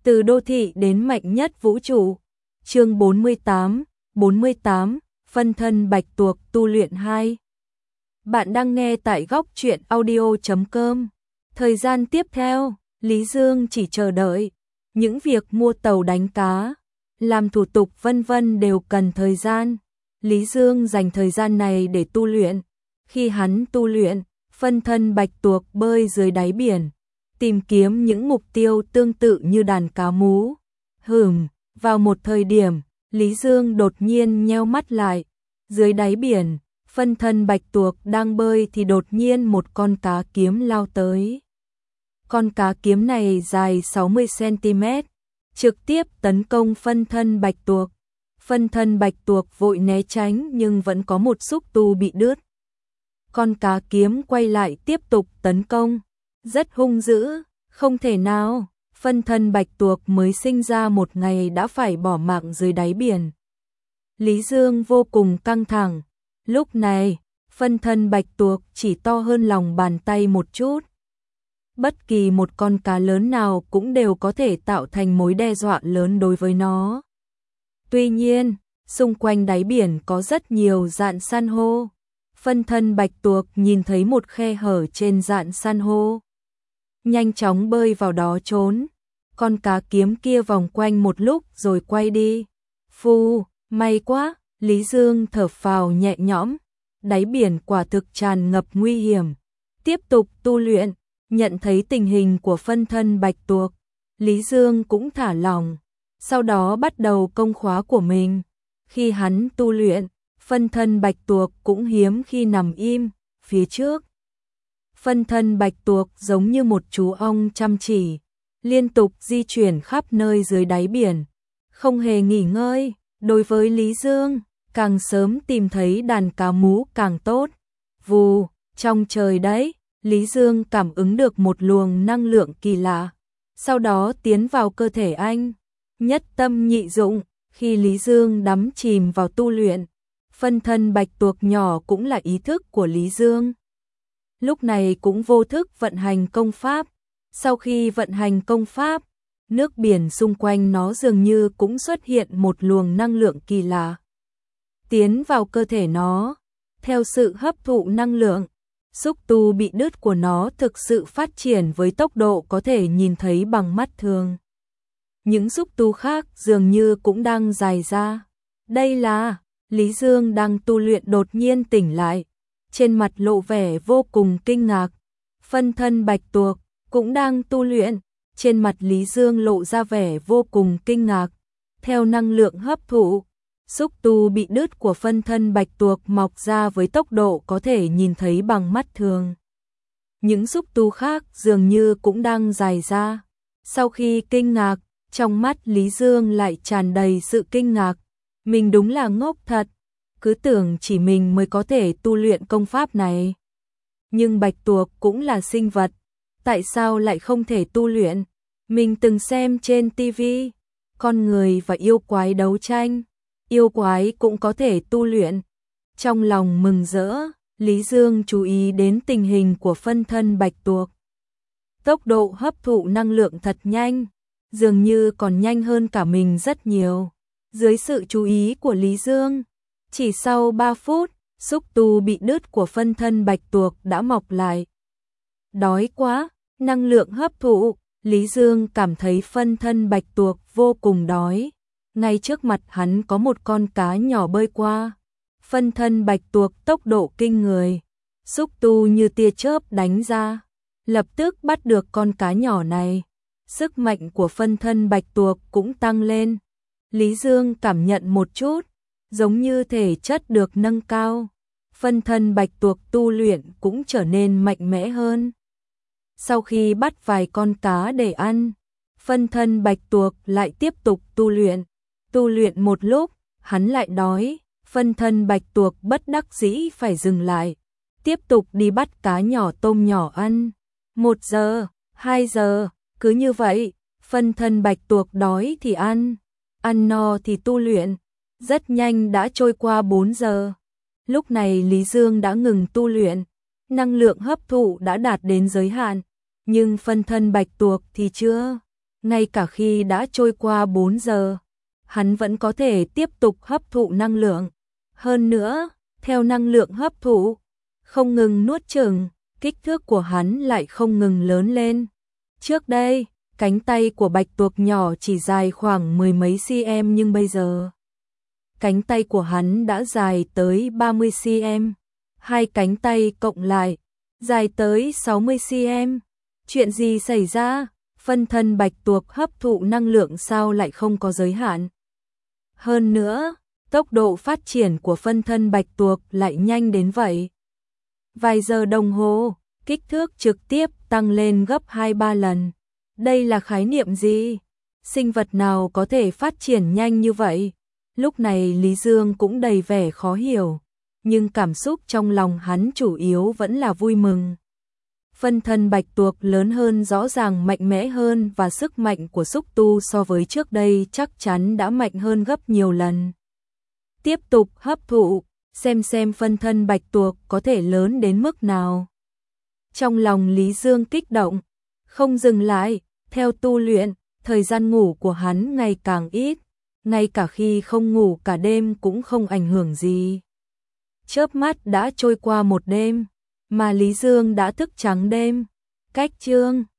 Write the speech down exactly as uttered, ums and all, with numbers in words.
Từ đô thị đến mạnh nhất vũ trụ. Chương bốn mươi tám, bốn mươi tám, phân thân bạch tuộc tu luyện hai. Bạn đang nghe tại góc truyện audio chấm com. Thời gian tiếp theo, Lý Dương chỉ chờ đợi. Những việc mua tàu đánh cá, làm thủ tục vân vân đều cần thời gian. Lý Dương dành thời gian này để tu luyện. Khi hắn tu luyện, phân thân bạch tuộc bơi dưới đáy biển, tìm kiếm những mục tiêu tương tự như đàn cá mú. Hừm, vào một thời điểm, Lý Dương đột nhiên nheo mắt lại. Dưới đáy biển, phân thân bạch tuộc đang bơi thì đột nhiên một con cá kiếm lao tới. Con cá kiếm này dài sáu mươi xăng-ti mét, trực tiếp tấn công phân thân bạch tuộc. Phân thân bạch tuộc vội né tránh nhưng vẫn có một xúc tu bị đứt. Con cá kiếm quay lại tiếp tục tấn công, rất hung dữ, không thể nào, phân thân bạch tuộc mới sinh ra một ngày đã phải bỏ mạng dưới đáy biển. Lý Dương vô cùng căng thẳng, lúc này, phân thân bạch tuộc chỉ to hơn lòng bàn tay một chút. Bất kỳ một con cá lớn nào cũng đều có thể tạo thành mối đe dọa lớn đối với nó. Tuy nhiên, xung quanh đáy biển có rất nhiều rạn san hô. Phân thân bạch tuộc nhìn thấy một khe hở trên rạn san hô, nhanh chóng bơi vào đó trốn. Con cá kiếm kia vòng quanh một lúc rồi quay đi. Phu, may quá, Lý Dương thở phào nhẹ nhõm. Đáy biển quả thực tràn ngập nguy hiểm. Tiếp tục tu luyện, nhận thấy tình hình của phân thân bạch tuộc, Lý Dương cũng thả lỏng. Sau đó bắt đầu công khóa của mình. Khi hắn tu luyện, phân thân bạch tuộc cũng hiếm khi nằm im. Phía trước, phân thân bạch tuộc giống như một chú ong chăm chỉ, liên tục di chuyển khắp nơi dưới đáy biển, không hề nghỉ ngơi. Đối với Lý Dương, càng sớm tìm thấy đàn cá mú càng tốt. Vù, trong trời đấy, Lý Dương cảm ứng được một luồng năng lượng kỳ lạ, sau đó tiến vào cơ thể anh. Nhất tâm nhị dụng, khi Lý Dương đắm chìm vào tu luyện, phân thân bạch tuộc nhỏ cũng là ý thức của Lý Dương. Lúc này cũng vô thức vận hành công pháp. Sau khi vận hành công pháp, nước biển xung quanh nó dường như cũng xuất hiện một luồng năng lượng kỳ lạ, tiến vào cơ thể nó. Theo sự hấp thụ năng lượng, xúc tu bị đứt của nó thực sự phát triển với tốc độ có thể nhìn thấy bằng mắt thường. Những xúc tu khác dường như cũng đang dài ra. Đây là, Lý Dương đang tu luyện đột nhiên tỉnh lại, trên mặt lộ vẻ vô cùng kinh ngạc. Phân thân bạch tuộc cũng đang tu luyện, trên mặt Lý Dương lộ ra vẻ vô cùng kinh ngạc. Theo năng lượng hấp thụ, xúc tu bị đứt của phân thân bạch tuộc mọc ra với tốc độ có thể nhìn thấy bằng mắt thường. Những xúc tu khác dường như cũng đang dài ra. Sau khi kinh ngạc, trong mắt Lý Dương lại tràn đầy sự kinh ngạc. Mình đúng là ngốc thật, cứ tưởng chỉ mình mới có thể tu luyện công pháp này. Nhưng bạch tuộc cũng là sinh vật, tại sao lại không thể tu luyện? Mình từng xem trên ti vi, con người và yêu quái đấu tranh, yêu quái cũng có thể tu luyện. Trong lòng mừng rỡ, Lý Dương chú ý đến tình hình của phân thân bạch tuộc. Tốc độ hấp thụ năng lượng thật nhanh, dường như còn nhanh hơn cả mình rất nhiều. Dưới sự chú ý của Lý Dương, chỉ sau ba phút, xúc tu bị đứt của phân thân bạch tuộc đã mọc lại. Đói quá, năng lượng hấp thụ, Lý Dương cảm thấy phân thân bạch tuộc vô cùng đói. Ngay trước mặt hắn có một con cá nhỏ bơi qua. Phân thân bạch tuộc tốc độ kinh người, xúc tu như tia chớp đánh ra, lập tức bắt được con cá nhỏ này. Sức mạnh của phân thân bạch tuộc cũng tăng lên. Lý Dương cảm nhận một chút, giống như thể chất được nâng cao. Phân thân bạch tuộc tu luyện cũng trở nên mạnh mẽ hơn. Sau khi bắt vài con cá để ăn, phân thân bạch tuộc lại tiếp tục tu luyện. Tu luyện một lúc, hắn lại đói. Phân thân bạch tuộc bất đắc dĩ phải dừng lại, tiếp tục đi bắt cá nhỏ tôm nhỏ ăn. Một giờ, hai giờ, cứ như vậy, phân thân bạch tuộc đói thì ăn, ăn no thì tu luyện. Rất nhanh đã trôi qua bốn giờ. Lúc này Lý Dương đã ngừng tu luyện, năng lượng hấp thụ đã đạt đến giới hạn, nhưng phân thân bạch tuộc thì chưa. ngay cả khi đã trôi qua bốn giờ, hắn vẫn có thể tiếp tục hấp thụ năng lượng. Hơn nữa, theo năng lượng hấp thụ, không ngừng nuốt chửng, kích thước của hắn lại không ngừng lớn lên. Trước đây, cánh tay của bạch tuộc nhỏ chỉ dài khoảng mười mấy cm nhưng bây giờ, cánh tay của hắn đã dài tới ba mươi cm. Hai cánh tay cộng lại, dài tới sáu mươi cm. Chuyện gì xảy ra? Phân thân bạch tuộc hấp thụ năng lượng sao lại không có giới hạn? Hơn nữa, tốc độ phát triển của phân thân bạch tuộc lại nhanh đến vậy. Vài giờ đồng hồ, kích thước trực tiếp tăng lên gấp hai ba lần. Đây là khái niệm gì? Sinh vật nào có thể phát triển nhanh như vậy? Lúc này Lý Dương cũng đầy vẻ khó hiểu, nhưng cảm xúc trong lòng hắn chủ yếu vẫn là vui mừng. Phân thân bạch tuộc lớn hơn rõ ràng mạnh mẽ hơn và sức mạnh của xúc tu so với trước đây chắc chắn đã mạnh hơn gấp nhiều lần. Tiếp tục hấp thụ, xem xem phân thân bạch tuộc có thể lớn đến mức nào. Trong lòng Lý Dương kích động, không dừng lại, theo tu luyện, thời gian ngủ của hắn ngày càng ít, ngay cả khi không ngủ cả đêm cũng không ảnh hưởng gì. Chớp mắt đã trôi qua một đêm, mà Lý Dương đã thức trắng đêm. Cách chương